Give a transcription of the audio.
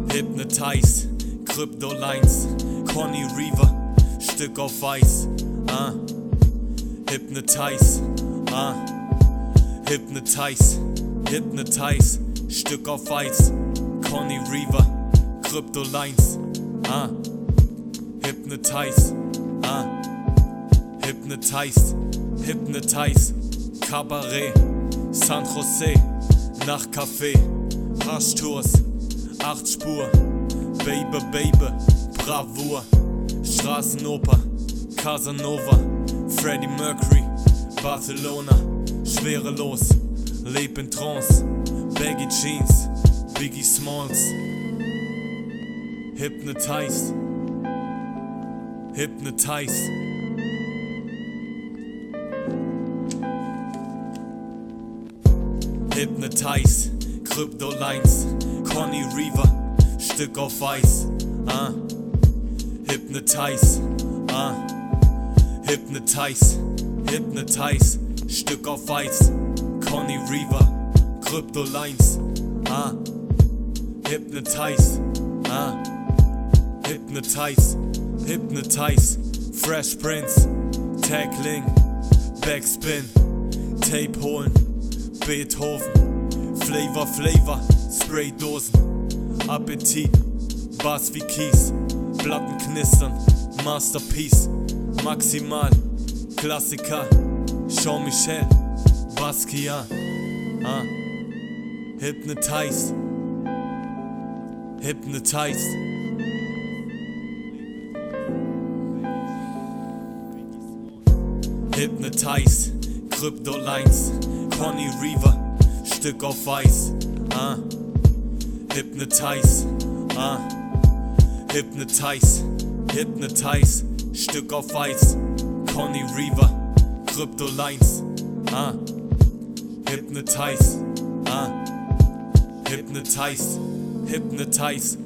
Hypnotize, Crypto-Lines, Conny Reaver, Stück auf Eis, Hypnotize, Hypnotize, Hypnotize, Stück auf Eis, Conny Reaver, Crypto-Lines, Hypnotize, Hypnotize, Hypnotize, Cabaret, San Jose, Nachtcafé, Haschtours, 8 Spur, Baby, Bravour, Straßenoper, Casanova, Freddie Mercury, Barcelona, schwerelos, leb in Trance, Baggy Jeans, Biggie Smalls, Hypnotize, Hypnotize. Hypnotize, Crypto-Lines, Conny Reaver, Stück auf Eis, Hypnotize, Hypnotize, Hypnotize, Stück auf Eis, Conny Reaver, Crypto-Lines, Hypnotize, Hypnotize, Hypnotize, Fresh Prince, Tackling, Backspin, Tape holen, Beethoven, Flavor, Spraydosen, Appetit, Bass wie Kies, Platten knistern, Masterpiece, Maximal, Klassiker, Jean-Michel, Basquiat, Hypnotize, Hypnotize. Hypnotize, Crypto-Lines, Conny Reaver, Stück auf Eis, Hypnotize, Hypnotize, Hypnotize, Stück auf Eis, Conny Reaver, Crypto-Lines, Hypnotize, Hypnotize, Hypnotize.